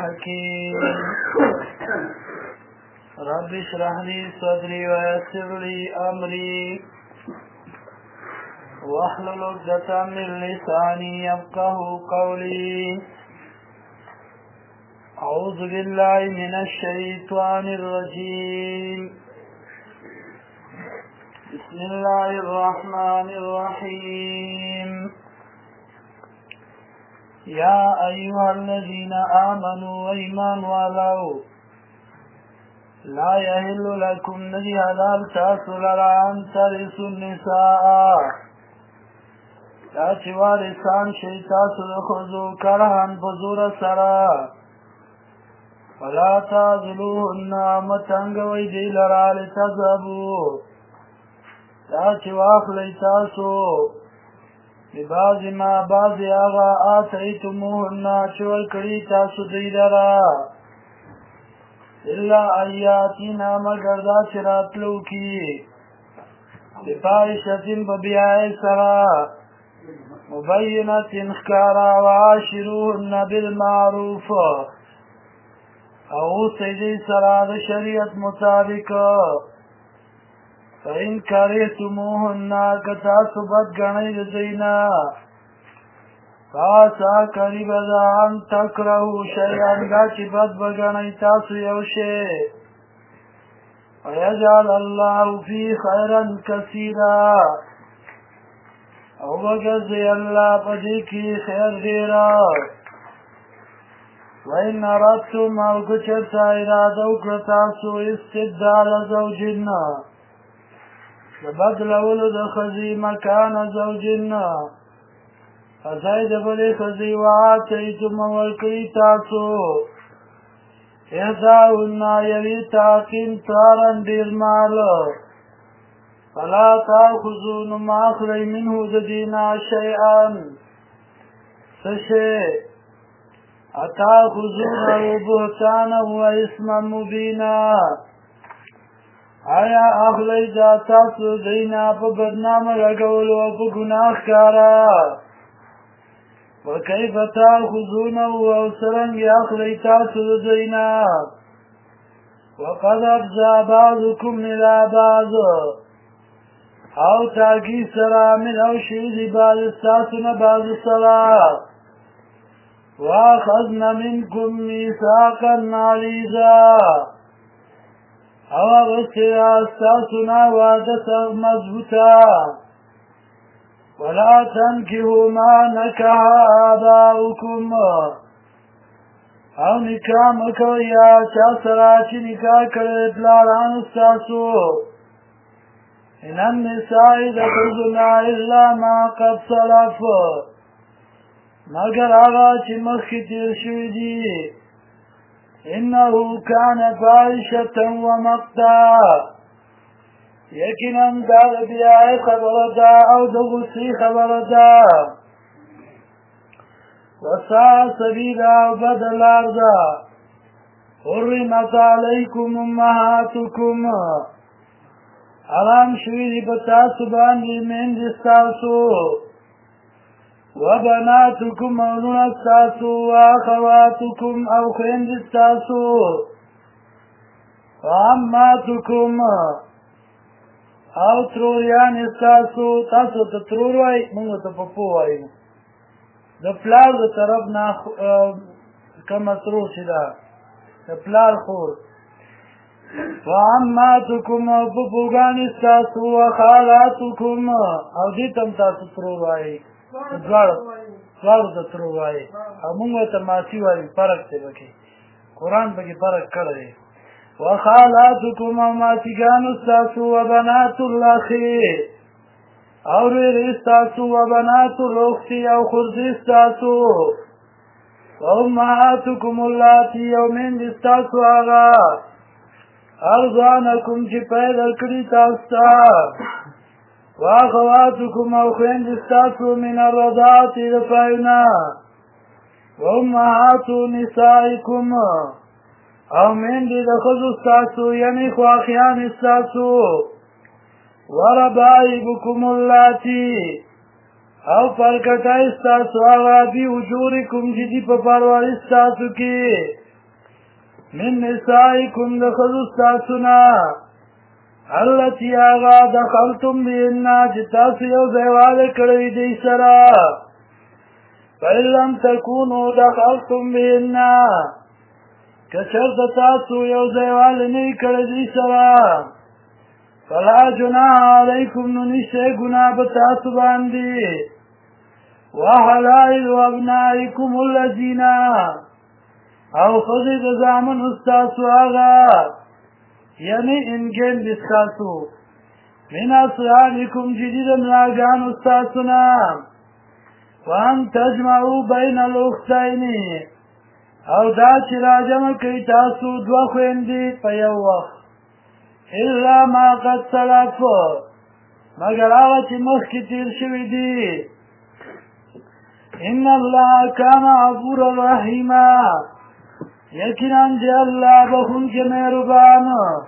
حكيم رب اشرح لي صدري ويسر لي أمري واحلل عقدة من لساني يفقه قولي أعوذ بالله من الشيطان الرجيم بسم الله الرحمن الرحيم يا أيها الذين آمنوا وإيمان والو لا يحل لكم ندي حلال تاسو لرا أن ترثوا النساء لا چوارسان شي تاسو خذو کرهن بزور سرا ولا تعذلوهن متنگوي دي لرا لتذهبوا لا چواخلی تاسو ببعض ما بعض آغا آتیتموهن چول کری تاسو دی لرا إلا آیاتینا مگر دا چراتلو کی بفاحشة ببیائی سرا مبینة انخکارا وعاشروهن بالمعروف او سیدی سرا دا شریعت مطابق فإن كرهتموهن كتاسو بدگنی دینا فاسا قریب دا ان تکرهو شیئن دا چی بد بگنی تاسو یوشه ويجعل الله فی خیرا کثیرا او بگزی اللہ پدی کی خیر دیرا وإن أردتم او کچرتا ارادو کرتاسو استبدال زوجنا بدلولو د خزي مکان زوجنا فزاید بلی خزي وآتیتم ورکی تاسو احداؤنا یوی تاقین تارن دیر مال فلا تاخذون ماخلی منه ددینا شیئا سشی اتاخذونه بهتانا و اسما مبینا آیا اخلی دا تاسو دینا پا بدنام لگولو و پا گناہ کارا وکیف تاخذونه و سرنگ اخلی تاسو دینا وقد افزا بعضكم الى بعض او تاکی سرا من او شیدی بعض استاسونا بعض سرا واخذن منكم میثاقا غلیظا او اغسطی استاسونا وعدت مضبوطا ولا تنكحوا ما نكح آباؤكم او نکاح مکویا چا سرا چی نکاح کرے پلاران استاسو ان النساء دخلنا الا ما قد سلف مگر آغا چی مخی تیر شوی دی انه كان فاحشة ومقتا یقینا دا بیائی خبر دا او دا غصی خبر دا وساء سبیلا او بدلار دا حرمت علیکم امهاتکم حرام شوی دی بتاسو باندی من دستاسو وبناتكم اولون استاسو واخواتكم او خیند استاسو وعماتكم او تروریان استاسو تاسو تا ترور وائی منگو تا پپو وائی دا پلار دا طرف نا کم ترور شدا دا پلار خور وعماتكم او پپوگان استاسو وخالاتكم او دیتم تاسو ترور وائی دوارو تا ترور وائی او منگو تا ماسی وائی پرک تے بکی قرآن بکی پرک کرده وخالاتكم وماتگان استاسو وبنات الاخی او ریر استاسو وبنات الاختی او خرد استاسو وامهاتكم اللاتی یومین استاسو آغا ارضانکم چی پیدل کری تاستا واخواتكم او خویند استاسو من الرضاعت دفعنا وامهات نسائكم او من دی دخل استاسو یعنی خواخیان استاسو وربائبكم اللاتی او پرکتا استاسو آغا بی وجورکم جدی پا پرور استاسو کی من نسائکم دخل استاسنا التي آغا دخلتم بهن جتاسو یو زیوال کروی دی سرا فإن لم تكونوا دخلتم بهن کچرت تاسو یو زیوال نی کردی سرا فلا جناح علیکم ننشے گناہ بتاسو باندی وحلائل ابنائکم الذین او خذ زامن استاسو آغا یعنی انگین بستاسو من اصحابکم جدید ملاگان استاسونا وان تجمعو بین الاختین او دا چی راجم کئی تاسو دو خویندی پیو وقت الا ما قد سلف مگر آغا چی مخ کی تیر شوی دی ان اللہ کان عبور الرحیمہ یقیناً دی اللہ بخون کے مہربان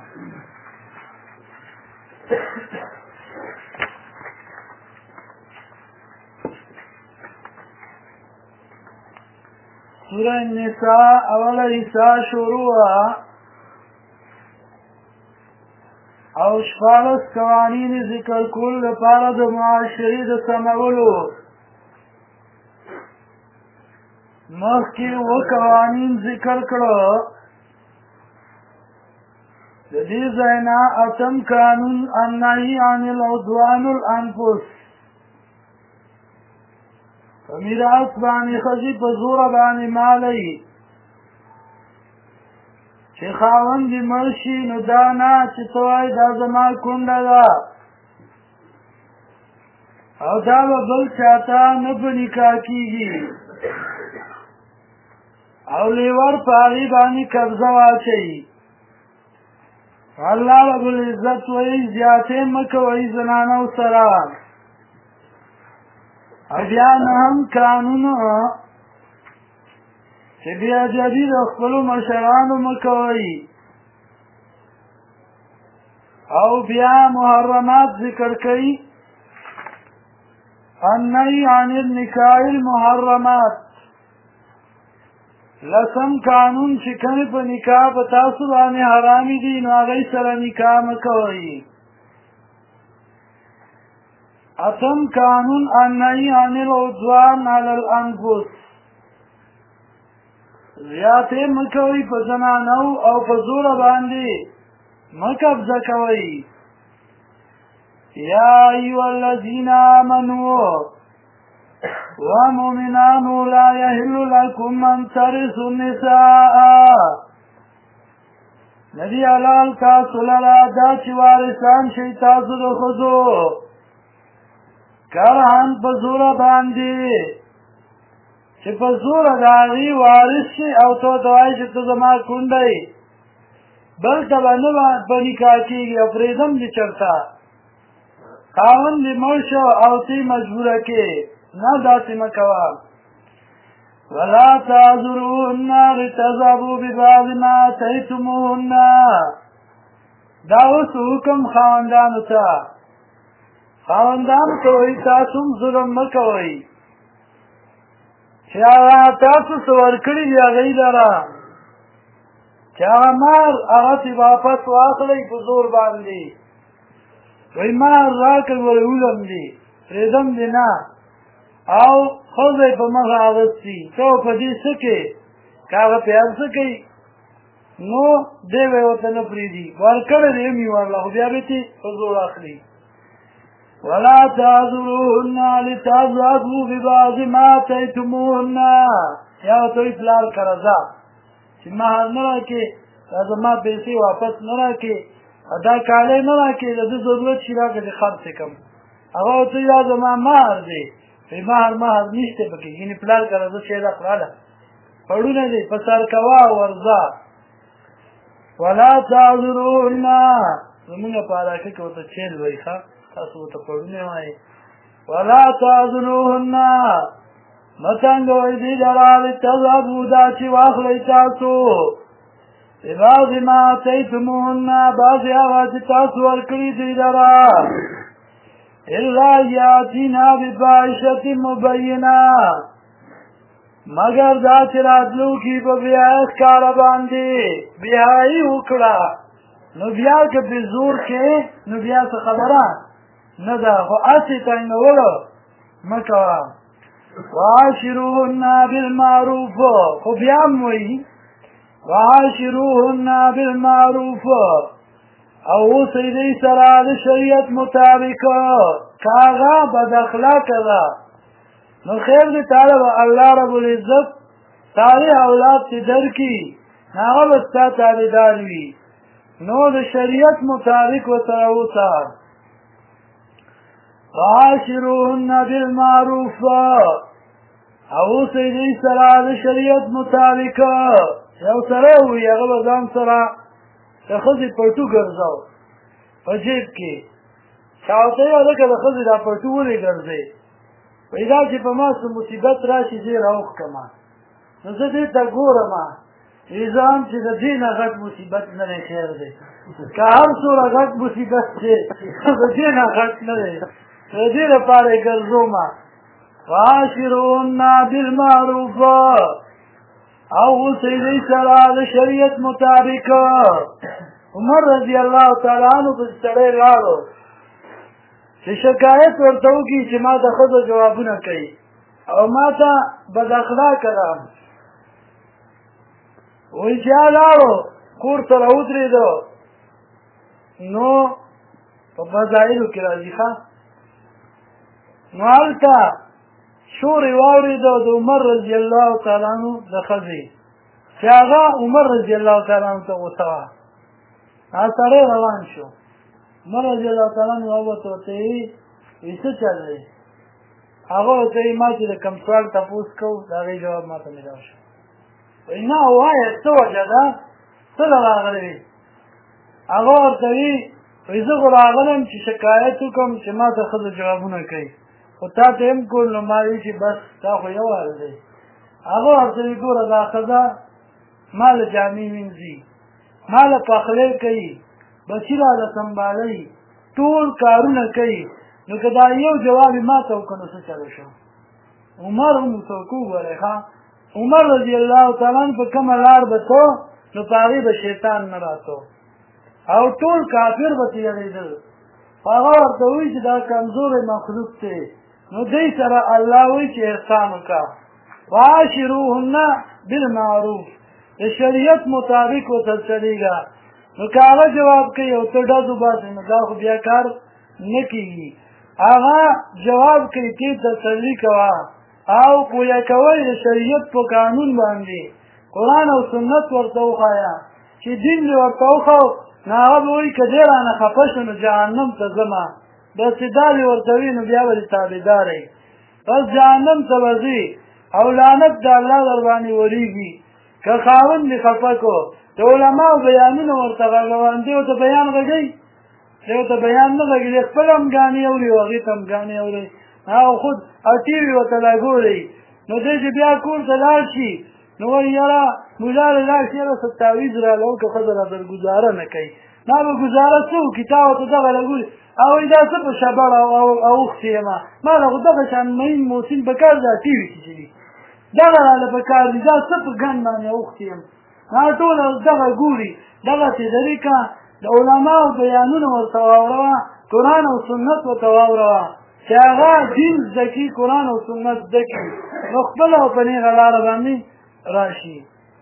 سورہ النساء اول حصہ شروع او شپارس قوانین ذکر کول لپاره د معاشرې د سمولو مخکې اووه قوانین ذکر کړه د دې ځای نه اتم قانون النهي عن العدوان الانفس په میراث باندې ښځې په زوره باندې مالی چې خاوند دې مړ شي نو دا نه چې ته وایې دا زما کونډه ده او دا به بل چاته نه په نکاح کېږي او لیور په هغې باندې قبضه واچوي الله رب العزت وایي زیاتې مه کوئ زنانو سره او بیا نهم قانون چې بیا جدي د خپلو مشرانو مه کوئ او بیا محرمات ذکر کوي النهي عن النکاح المحرمات لسم قانون چې کومې په نکاح په تاسو باندې حرامې دي نو هغوی سره نکاح مه کوئ اتم قانون النهي عن العدوان على الانفس زیاتې مه کوئ په زنانو او په زوره باندې مه قبضه کوئ یا ایها الذین آمنوا ومؤمنان لا يحل لكم ان ترثوا النساء ندی حلال تاسو لرا دا چې وارثان شئ تاسو د ښځو کرهن په زوره باندې چې په زوره د هغې وارث شي او ته ورته وایې چې ته زما کونډه یې بل ته به نه په نکاح کېږي او پرېږدم دې چېرته خاوند دې مړ شو او ته مجبوره کې نه داسې مه کوه ولا تعذروهن لتذهبوا ببعض ما آتيتموهن دا اوس حکم خاوندانو ته خاوندانو ته وایي تاسو هم ظلم مه کوئ چې هغه تاسو څه ورکړي دي هغوی لره چې هغه مال هغسې واپس واخلئ په زور باندې وایي مال راکړ ورې ولم دي پرېږدم دې نه او ښځه په مخه اغوستي ته په دې څه کې که هغه پې هر څه کوي نو دی به یې ورته نه پرېږدي ورکړی دی هم یې ورله خو بیا به یې په زور اخلي ولا تعذروهن لتذهبوا ببعض ما آتيتموهن یا ورته وایي پلار کره ځه چې مهر نه راکړې دا زما پیسې واپس نه راکړې دا کالی نه راکړې د ده ضرورت شي راکړه چې خرڅ یې کړم هغه ورته وایي دا زما مهر دی مهر نشته پکې یعنې پلار کره زه شی راکړله پړونه دي په سر کوه ورځه ولا تعذروهن زمونږ په علاقه کې ورته چیل وایي ښه تاسو ورته پړونه وایي ولا تعذروهن مه تنګوئ دې لره لتذهبوا دا چې واخلئ تاسو ببعض ما آتیتموهن بعضې هغه چې تاسو ورکړي دوی لره الا یاتینا بفاحشة مبینه مگر دا چې راتلونکي په بیا ښکاره باندې بهایي وکړه نو بیا که په زور کې نو بیا څه خبره نه ده خو هسې تنګولو مه کوه وعاشروهن بالمعروف خو بیا هم وایي وعاشروهن بالمعروف او اوسئ دوی سره د شریعت مطابق که هغه بد اخلاقه ده نو خیر دی تعالی به الله رب العزت صالح اولاد چې درکړي هغه به ستا تابعدار وي نو د شریعت مطابق ورسره اوسه وعاشروهن بالمعروف او اوسئ دوی سره د شریعت مطابق یو سړی وي هغه به ځان سره د ښځې پټو ګرځاو په جیب کې چا ورته ویل هلکه د ښځې دا پټو ولې ګرځې وایي دا چې په ما څه مصیبت راشي زه یې راوښکمه نو زه دې ته ګورم وایي زه هم چې د دې نه غټ مصیبت نه دی خیر دی که هر څومره غټ مصیبت دی د دې نه غټ نه دی د دې لپاره یې ګرځوم وعاشروهن بالمعروف او اوسئ دوی سره د شریعت مطابق عمر رضی الله تعالی عنه پسې سړی لاړو چې شکایت ورته وکړي چې ما د ښځو جوابونه کوي او ما ته بد اخلاقه ده وایي چې لاړو کور ته راودرېدو نو په فضایلو کې راځي ښه نو هلته شور یې واورېده د عمر رضی الله تعالی عنه د ښځې چې هغه عمر رضی الله تعالی عنه ته غوسه وه هغه سړی روان شو عمر رضی الله تعالی عنه راووت ورته یې وایي څه چل دی هغه ورته یې ما چې د کوم سوال تپوس کوو د هغې جواب ما ته میلاو شو وایي نه ووایه څه وجه ده څه له راغلی وي هغه ورته وي وایي زه خو راغلم چې شکایت وکړم چې ما ته ښځه جوابونه کوي خو تا ته هم کول نو ما وایي چې بس تا خو یو حال دی هغه ورته وایي ګوره دا ښځه ما له جامې مینځي ما له پخلی کوي بچي راله سنبالوي ټول کارونه کوي نو که دا یو جواب یې ما ته وکړو نو څه چلو شو عمر هم ورته وګورئ ښه عمر رضی الله تعالی عنه په کومه لار به تو نو په هغې به شیطان نه راتو او ټول کافر به تېرېدل هغه ورته وایي چې دا کمزوری مخلوق دی نو دوی سره الله وایي چې احسان وکړه وعاشروهن بالمعروف د شریعت مطابق ورته چلېږه نو که هغه جواب کوي او ته ډز وباسې نو دا خو بیا کار نه کېږي هغه جواب کوي ته تسلي کوه او پویه کوئ د شریعت په قانون باندې قرآن او سنت ورته وښایه چې دین دې ورته وښو نو هغه به وایي که دی رانه خفه شو نو جهنم ته ځمه داسې دا دې ورته وي نو بیا به دې تابعدار یې بس جهنم ته به ځي او لعنت د الله در باندې ورېږي که خاوند دې خفه کړو د علماو بیانونه ورته غږوان دی ورته بیان غږوي دی ورته بیان نه غږي دی خپل هم ګانې اوري او هغې ته هم ګانې اوري او خود او ټي وي ورته لا ګورئ نو دی چې بیا کور ته لاړ شي نو وایي یاره ملا له لاړ شي یاره څه تعویض راله وکړه ښځه راسره ګزاره نه کوي ما به ګزاره څه وکړي تا ورته دغه لګولي او وایي دا څه په شبړه اوښتې یم ما له خو دغه شان مین موسین په کار دا ټي وي چې وي دغه راله په کار دي دا څه په ګن باندې اوښتې یم هغه ټوله دغه ګوري دغسې درې که د علماو بیانونه ورته واوروه قرآن او سنت ورته واوروه چې هغه دین زده کړي قرآن او سنت زده کړي نو خپله په نیغه لاره باندې راشي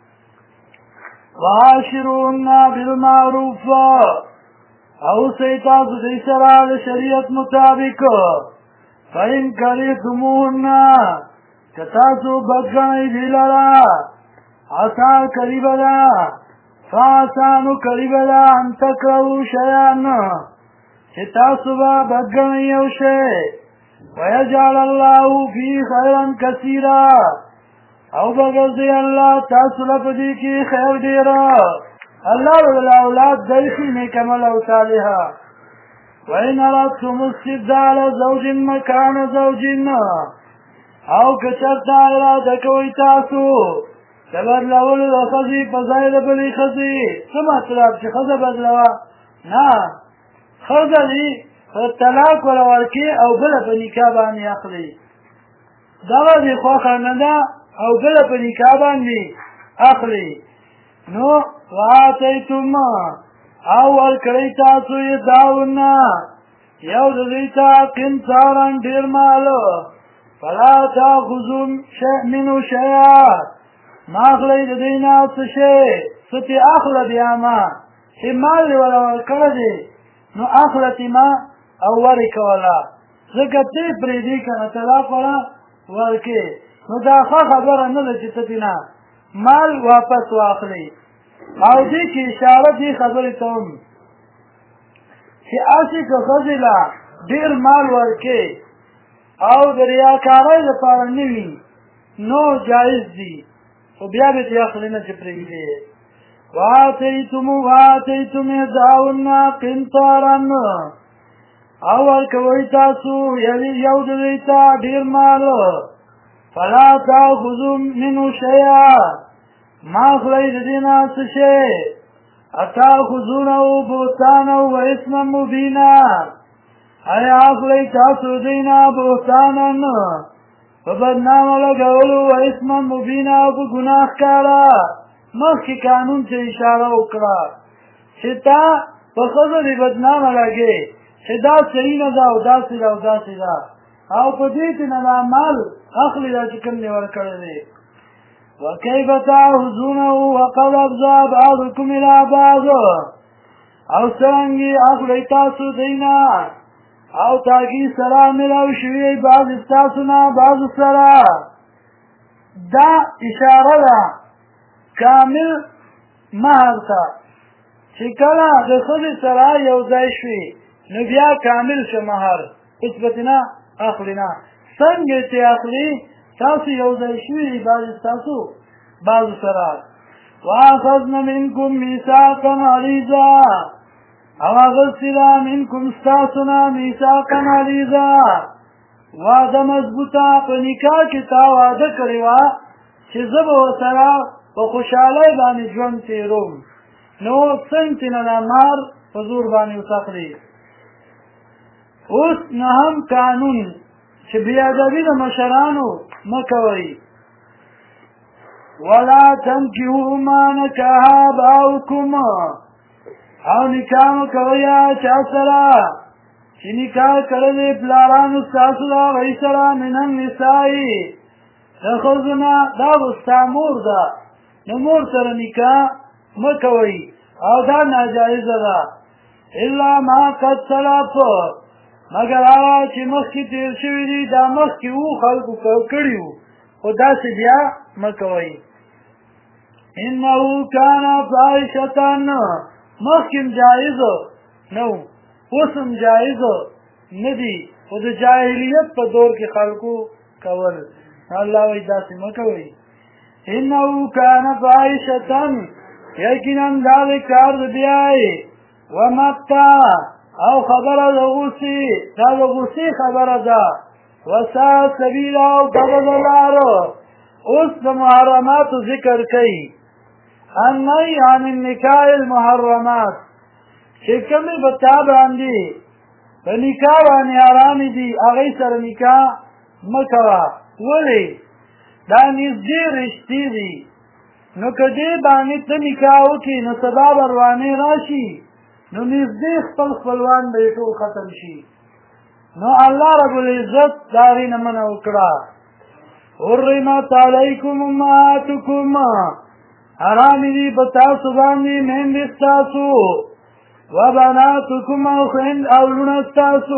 وعاشروهن بالمعروف او اوسئ تاسو دوی سره د شریعت مطابق فإن کریهتموهن که تاسو بد ګڼئ دوی لره عسى قریبه ده فعسى نو قریبه ده ان تکرهوا شیئا چې تاسو به بد ګڼئ یو شی ویجعل الله فيه خیرا کثیرا او بګرځي الله تاسو له په دې کې خیر ډېره الله به له اولاد درکړي نیک عمل او صالحه وإن أردتم استبدال زوج مکان زوج او که چېرته اراده کوئ تاسو د بدلولو د ښځې په ځای د بلې ښځې څه مطلب چې ښځه بدلوه نه ښځه دې طلاق وله ورکړي او بله په نکاح باندې اخلي دغه دې خوښه نه ده او بله په نکاح باندې اخلي نو وآتیتم او ورکړئ تاسو یې داونه یو د دوی ته قنطارا ډېر مال فلا تاخذوا منه شیئا ما اخلئ د دوی نه څه شی څه چې اخله بیا ما چې مال یې وله ورکړی دی نو اخلتې ما او ورې کوله ځکه ته یې پرېږدي که نه طلاق وله ورکې نو دا ښه خبره نه ده چې ته دې نه مال واپس واخلي او دې کې اشاره دې خبرې ته هم چې هسې که ښځې له ډېر مال ورکې او د ریاکارۍ لپاره نه وي نو جایز دي خو بیا به دې اخلي نه چې پرېږدي وآتیتم احداهن قنطارا او ورکوئ تاسو یو د دوی ته ډېر مال فلا تاخذوا منه شیئا ما اخلئ د دې نه څه شی اتاخذونه بهتانا و اثما مبینا ایا اخلئ تاسو د دوی نه بهتانا په بدنامه لګولو و اثما مبینا او په ګناه ښکاره مخکې قانون ته اشاره وکړه چې تا په ښځه دې بدنامه لګې چې دا صحیح نه ده او داسې ده او داسې ده او په دې کې نه دا مال اخلي دا چې کوم دې ورکړی دی وکیف تاخذونه وقد افضى بعضکم الی بعض او څرنګې اخلئ تاسو دوی نه او تاکي سره ملاو شوي بعض ستاسو نه بعضو سره دا اشاره ده کامل مهر ته چې کله د ښځې سره یو ځای شوي نو بیا کامل شه مهر هېڅ به نه اخلي نه څنګه چې اخلي تاسو یو ځای شوي بعض ستاسو بعضو سره واخذن منکم میثاقا غلیظا او اخذتې ده منکم ستاسو نه میثاقا غلیظا وعده مضبوطه په نکاح کې تا وعده کړې وه چې زه به ورسره په خوشحالۍ باندې ژوند تېروم نو څنګه چې نه دا مهر په زور باندې وتخلي اوس نهم قانون چې بېادبي د مشرانو مه کوئ ولا تنکحوا ما نکح آباؤکم او نکاح مه کوئ چا سره چې نکاح کړی دی پلارانو ستاسو د هغوی سره من النساء د ښځو نه دا خو ستا مور ده نو مور سره نکاح مه کوئ او دا ناجایزه ده الا ما قد سلف مگر هغه چې مخکې تېر شوي دي دا مخکې وو خلکو کړي وو خو داسې بیا مه کوئ انه کان فاحشة مخکې هم جایز نه و اوس هم جایز نه دي خو د جاهلیت په دور کې خلکو کول الله وایي داسې مه کوئ انه کان فاحشة یقینا دا د کار د بیای ومقتا او خبره د غوسې دا د غوسې خبره ده وساء سبیلا او بد لاره اوس د محرماتو ذکر کوي النهی عن النکاح المحرمات چې کومې به تا باندې په نکاح باندې حرامې دي هغوی سره نکاح مه کوه ولې دا نږدې رشتې دي نو که دې باندې ته نکاح وکړې نو سبا به روانې راشي نو نږدې خپل خپلوان به یې ټول ختم شي نو الله رب العزت د هغې نه منع وکړه حرمت علیکم امهاتکم حرامې دي په تاسو باندې میندې ستاسو وبناتکم او لوڼه ستاسو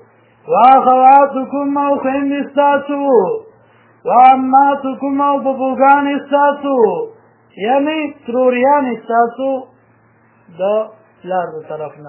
واخواتکم او خویندې ستاسو وعماتکم او ببوګانې ستاسو یعنې تروریانې ستاسو د پلار د طرف نه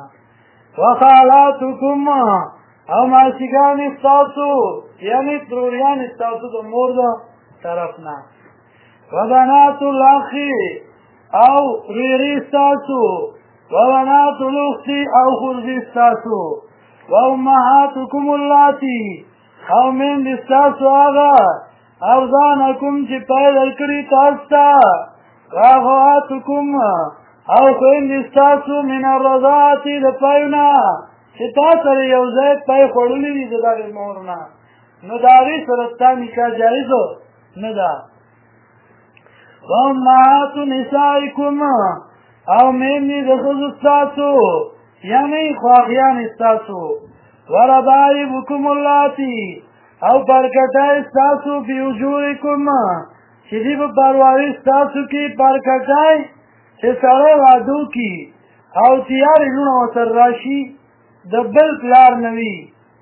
وخالاتکم او ماسیګانې ستاسو یعنې تروریانې ستاسو د مور د طرف نه وبنات الاخ او ریرې ستاسو وبنات الاخت او خوردې ستاسو وامهاتکم اللاتي او میندې ستاسو هغه ارضانکم چې پیدا کړي تاسو ته واخواتکم او خویندې ستاسو من الرضاعة د پای نه چې تا سره یو ځای پای خوړلي دي د دغې مور نه نو د هغې سره ستا نکاح جایز نه ده وامهات نسائکم او میرنی د ښځو ستاسو یعنی خواخیان ستاسو وربائبکم اللاتی او پرکټای ستاسو فی وجوهکم چې دی په پرواري ستاسو کې پرکټای چې سړی وادو کی او تیارې لونه ورسره راشي د بل پلار نه وي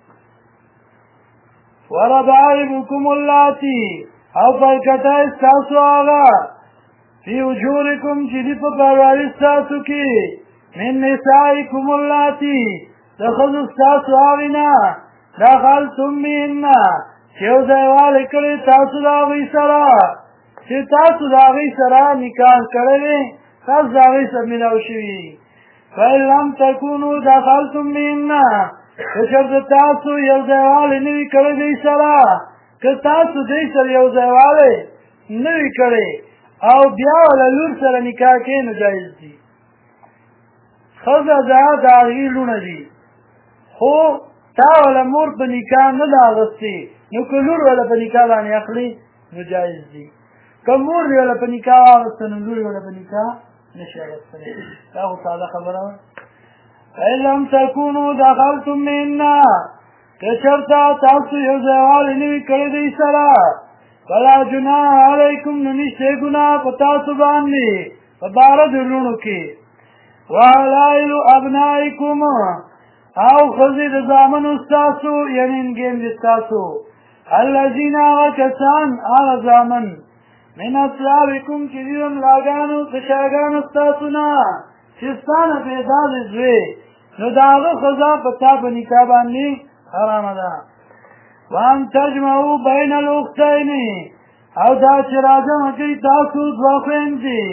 وربائبکم اللاتی او پرکټای ستاسو هغه فی وجوهکم چې دی په پرواري ستاسو کې من نسائکم اللاتی د ښځو ستاسو هغې نه دخلتم بهن چې یو ځایوالی کړی تاسو د هغوی سره چې تاسو د هغوی سره نکاح کړی دی تاسو د هغوی سره ملاو شوي فإن لم تکونوا دخلتم بهن که چېرته تاسو یو ځایوالی نه وي کړی دوی سره که تاسو دوی سره یو ځایوالی نه وي کړی او بیا وله لور سره نکاح کوې نو جایز دي ښځه د هغې لوڼه دي خو تا ولا مور په نکاح نه ده اغوستې نو که لور ولا په نکاح باندې اخلي نو جایز دي که مور دې ولا په نکاح واغوسته نو لور ولا په نکاح نشي اغوستلی دا خو ساده خبره وه فإن لم تکونوا دخلتم بهن که چېرته تاسو یو ځایوالی نه وي کړی دوی سره فلا جناح علیکم نو نشته ګناه په تاسو باندې په باره د لوڼو کې وحلائل ابنائکم او خزی د زامنو ستاسو یعنی انګیندې ستاسو الذین هغه کسان هغه زامن من اصلابکم چې دي د ملاګانو د شاګانو ستاسو نه چې ستا نه پیدا دي زوی نو د هغه ښځه په تا په نکاح باندې حرامه ده وان تجمعوا بین الاختین او دا چې راجمع کړي تاسو دوه خویندې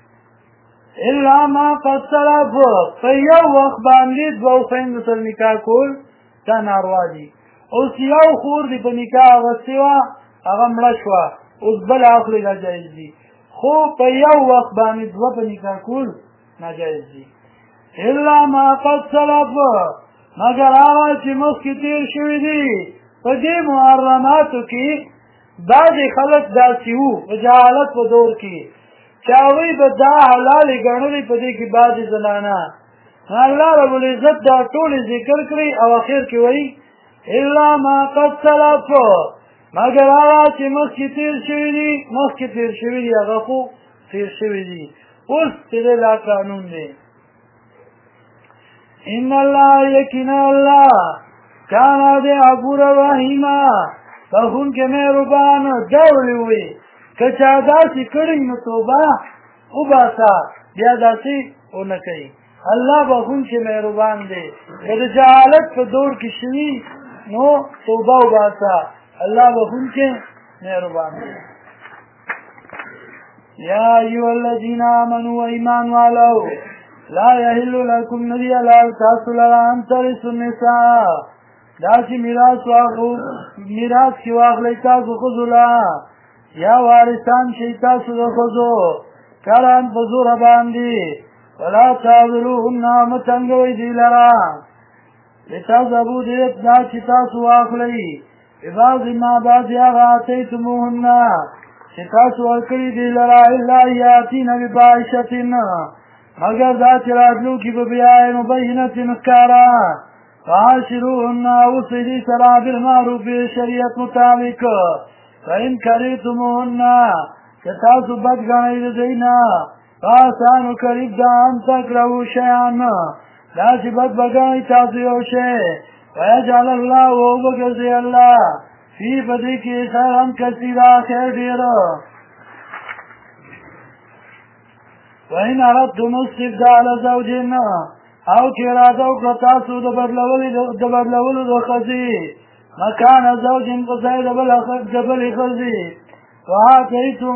الا ما قد سلف په یو وخت باندې دوه خویندو سره نکاح کول دا ناروا دي اوس یو خور دې په نکاح اغوستې وه هغه مړه شوه اوس بله اخلي دا جایز دي خو په یو وخت باندې دوه په نکاح کول ناجایز دي الا ما قد سلف مګر هغه چې مخکې تېر شوي دي په دې محرماتو کې بعضې خلک داسې وو په جهالت په دور کې چې هغوی به دا حلالې ګڼلې په دې کې بعضې زنانه الله رب العزت دا ټولې ذکر کړي او اخر کې وایي الا ما قد سلف مګر هغه چې مخکې تېر شوي دي هغه خو تېر شوي دي اوس چې دی دا قانون دی ان الله یقینا الله کانا دې غفور رحیما بخونکې مهربان دا ولې وایي که چا داسې کړي نو توبه وباسه بیا داسې ونه کوي الله بخونکې مهربان دی که د جهالت په دور کې شوي نو توبه وباسه الله بخونکې مهربان دی یا ایها الذین آمنوا ایمان والو لا یحل لکم ندی حلال تاسو لره ان ترثوا النساء داسې میراث کې واخلئ تاسو ښځو له یا وارثان شئ تاسو د ښځو کران په زوره باندې ولا تعذروهن مه تنګوئ دوی لره لتذهبوا دې دا چې تاسو واخلئ ببعض ما بعضې هغه اتیتموهن چې تاسو ورکړي دوی لره الا یاتین بفاحشة مګر دا چې راتلونکي به بیا مبینة ښکاره فعاشروهن اوسئ دوی سره بالمعروف شریعت مطابق فإن کریتموهن که تاسو بد ګڼئ د دوی نه فآسان قریب ده ان تکرهوا شیئا دا چې بد به ګڼئ تاسو یو شی ویجعل الله وبګرځي الله فی په دې کې خیرا کثیرا خیر ډېر وإن أردتم استبدال زوج او چې اراده وکړه تاسو د بدلولو د ښځې مکان زوج په ځای د بلې ښځې وآتیتم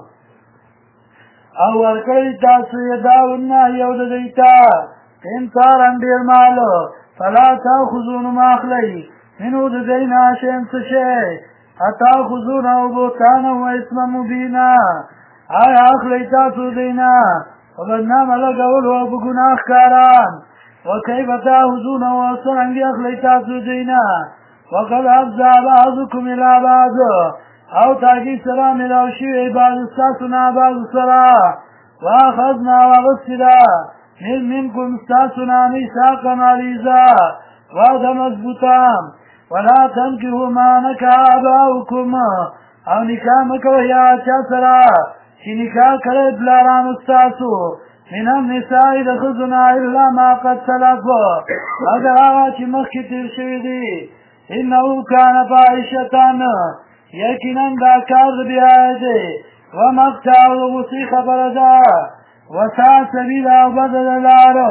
او ورکړئ تاسو یداهن یو د دوی ته قنطارا ډېر مال فلا تأخذوا مه اخلئ منه د دوی نه شیئا څه شی اتأخذونه بهتانا وإثما مبینا آیا اخلئ تاسو دوی نه په بدنامه لګولو او په ګناه ښکاران وکیف تأخذونه څرنګې اخلئ تاسو دوی نه وقد أفضى بعضكم إلى بعض او تاکی سرا ملاو شوی بعض استاسونا بعض سرا واخذنا وغسلا منکم استاسونا میثاقا غلیظا وعده مضبوطا ولا تنكحوا ما نكح آباؤكم او نکاح مکوئ چا سرا چې نکاح کړی پلارانو ستاسو من النساء د ښځو نه الا ما قد سلف مګر هغه چې مخکې تېر شوي دي انه کان فاحشة یقینا دا کار د بیاید دی ومقتا او غصې خبره ده وساء سبیلا او بده د لاره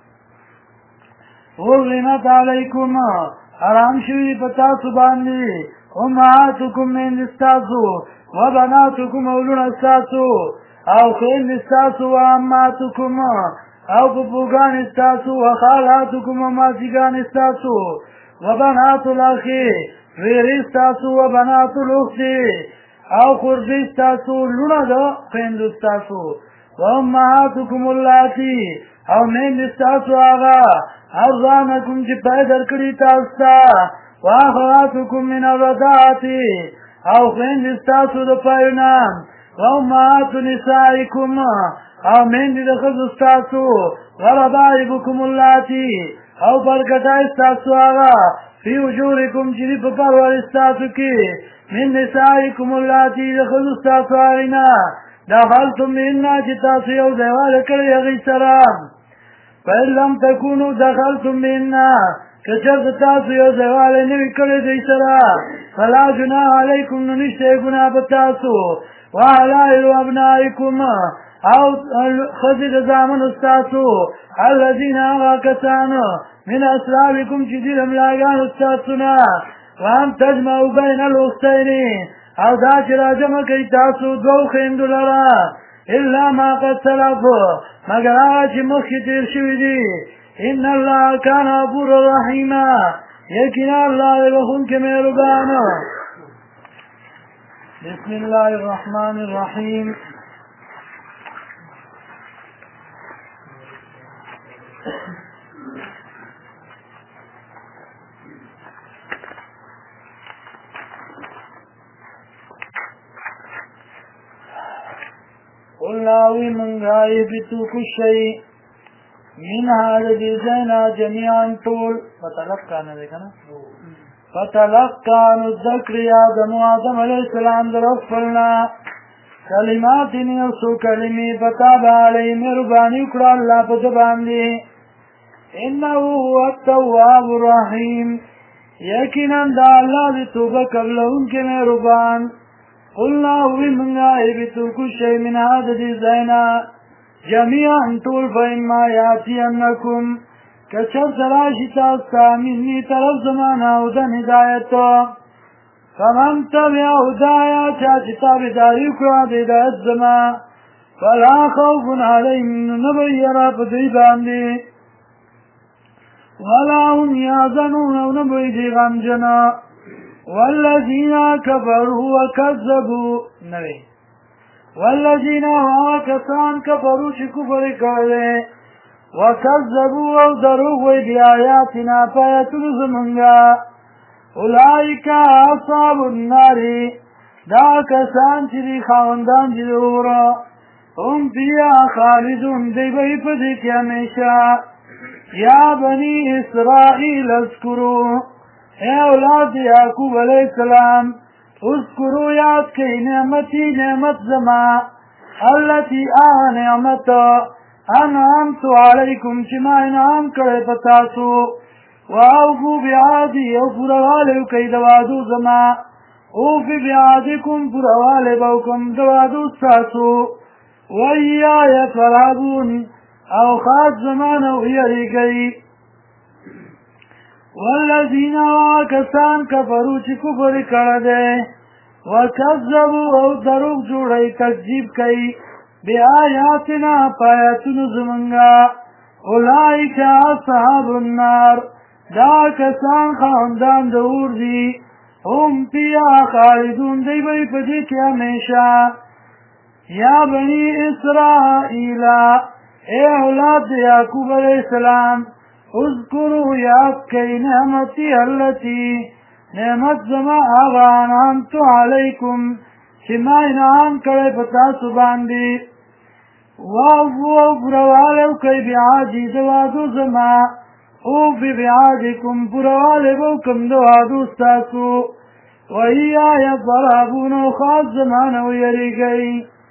حرمت علیکم حرام شوي په تاسو باندې امهاتکم میندې ستاسو وبناتکم اولونه ستاسو او خویندې ستاسو وعماتکم او پپوګانې ستاسو وخالاتکم وماسیګانې ستاسو وبنات الاخی ویرې ستاسو وبنات الاخت او خوردې ستاسو لونه د خویندو ستاسو وامهاتکم اللاتی او میندې ستاسو هغه ارضانکم چې پای درکړي تاسو ته واخواتکم من الرضاعة او خویندې ستاسو د پایونه وامهات نسائکم او میندې د ښځو ستاسو وربائبکم اللاتی او برکتای ستاسو هغه فی وجورکم چې دي په پرور ستاسو کې من نسائکم اللاتی د ښځو ستاسو هغې نه دخلتم بهن چې تاسو یو ځای واده کړی هغې سره فإن لم تكونوا دخلتم بهن که چېرته تاسو یو ځای والی نه وي کړی دوی سره فلا جناح علیکم نو نشته یې ګناه په تاسو وحلائل ابنائکم او ښځې د زامنو ستاسو الذین هغه کسان من اصلابکم چې دي د ملاګانو ستاسو نه وان تجمعوا بین الاختین او دا چې راجمع کوي تاسو دوو خویندو لره الا ما قد سلف مګر هغه چې مخکې تېر شوي دي ان الله کان غفورا رحیما یقینا الله د بخښونکی مهربان بسم الله الرحمن الرحیم قلناوی منگائی بیتو کشی منها لدیزینا جمیعا طول فتلقانا دیکھنا فتلقان الذکر آدم علیہ السلام در اغفلنا کلمات نیوسو کلمی بتاب علی مربانی اکڑا اللہ پا زبان دی انہو هو التواب الرحیم یقینا دا اللہ دی توبہ قبل ان کے مربان قلنا ہوئی منگائی بیتو کشی من عدد زینا جميعا طول فإما يأتينكم كشر سراشي تاستا مني طرف زمان هدن هدايت فمن تبع هدايا چاچتا بداريكو هدايت زمان فلا خوف عليهم نبيرا بدي باندي ولا هم يحزنون ونبيدي غمجنا والذين كفروا وكذبوا نبي والذین کسان کفروا چې کفر کړی وکذبوا او دروغ وی بیااتنا پایتونو زمونږه اولئک اصحاب النار دا کسان چې دي خاوندان دي د اوره هم فیها خالدون دی به یې په دې کې همیشه یا بني اسرائیل اذکروا ای اولاد یعقوب علیه السلام اذکروا یاد کئی نعمتی نعمت زما اللتی نعمت انعمت علیکم چی ما انعام کرے پتاسو واوفو بعادی او پوروالیو کئی دوادو زما اوفی بعادکم پوروالی بوکم دوادو ستاسو ویای فرابون او خاص زمانو یری گئی والذین کسان کفرو چی کفر کرده وکذبو او دروغ جوڑی تکذیب کئی بی آیاتنا پایتون زمنگا اولئک اصحاب النار دا کسان خاندان دور دی هم فیها خالدون دی بی پدی کی ہمیشہ یا بنی اسرائیل اے اولاد یعقوب علیہ السلام اذکروا یاد کئی نعمتی اللتی نعمت زما هغه انعمت علیکم چې ما انعام کړی په تاسو باندې واو پرواله وکئ بعهدي د وعدو زما اوفي بعهدکم پرواله به وکړم د وعدو ستاسو وایای فارهبون خاص زما نه ویریږئ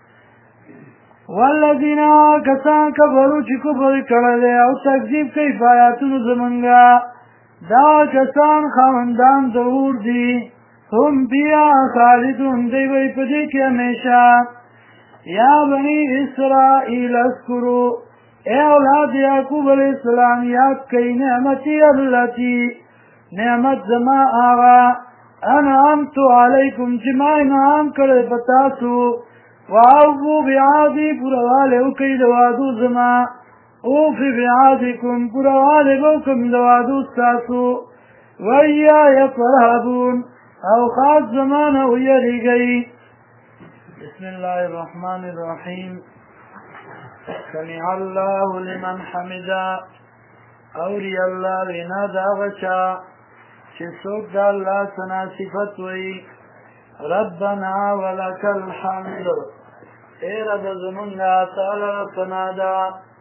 والذین کسان کفروا چې کفر کړی دی او تکذیب کوي په آیاتونو زمونږه دا کسان خاوندان د اور دي هم بیا خالدون دی وی په دې کې همیشه یا بنی اسرائیل اذکروا اے اولاد یعقوب علیہ السلام یاد کئی نعمتی اللتی نعمت زما آغا انعمت علیکم چې ما انعام کړی په تاسو واوفوا بعهدي پورواله وکئ د وعدو زما اوفي بعهدکم پورواله به وکړم د وعدو ستاسو وایای فارهبون او خاص زما نه ویریږئ بسم الله الرحمن الرحیم سمع الله لمن حمدا اوری الله وینا د هغه چا چې څوک د الله ثنا صفت وایي ربنا ولک الحمد اے رب زمونږه تعالی ثنا ده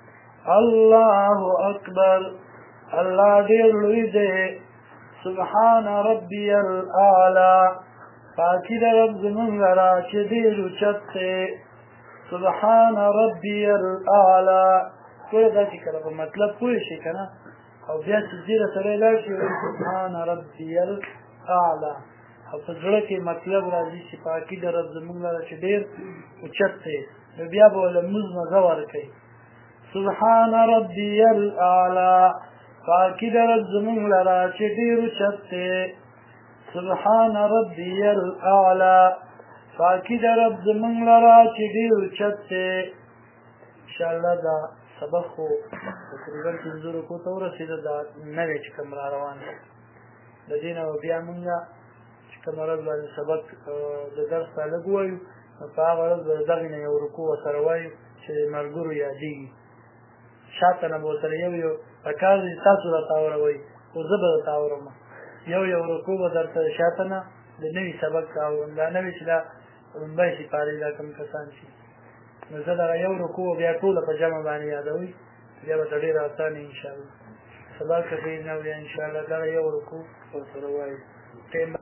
الله اکبر الله ډېر لوی دی سبحان ربی الاعلی پاکی د رب زمونږه را چې ډېر اوچت دی سبحان ربی الاعلی ټوله دا چې کله په مطلب پوه شي که نه او بیا سجدې له سړی لاړ شي سبحان ربی الاعلی او په زړه کې مطلب راځي چې پاکي د رب زمونږ لره چې ډېر اوچت دی نو بیا به له لمونځ مزه ورکوي سبحان ربی الاعلی پاکي د رب زمونږ لره چې ډېر اوچت دی سبحان ربی الاعلی پاکی د رب زمونږ لره چې ډېر اوچت دی انشاءالله دا سبق خو تقریبا 5 رکو ته ورسېده دا نوی چې کوم را روان دی د دې نه بیا مونږ چې کومه ورځ باندې سبق د درس ته لږ ووایو نو په هغه ورځ به د دغې نه یو رکو ورسره وایو چې ملګرو یادېږي شاته نه به ورسره یو پکار دی تاسو راته اوروئ خو زه به درته اورم یو رکو به درته شاته نه د نوي سبق ته اورم دا نوي چې دا لومبی سپارې دا کوم کسان چې نو زه دغه یو رکو بیا ټوله په جمع باندې یادوئ بیا به ته ډېر اسانه انشاءالله سبا که ډېر نه وي انشاءالله دغه یو رکو ورسره وایو